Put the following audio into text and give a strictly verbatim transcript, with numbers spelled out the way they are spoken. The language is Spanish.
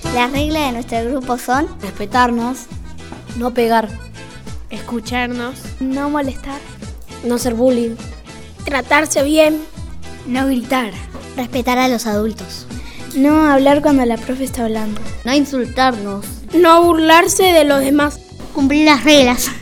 Las reglas de nuestro grupo son respetarnos, no pegar, escucharnos, no molestar, no hacer bullying, tratarse bien, no gritar, respetar a los adultos, no hablar cuando la profe está hablando, no insultarnos, no burlarse de los demás, cumplir las reglas.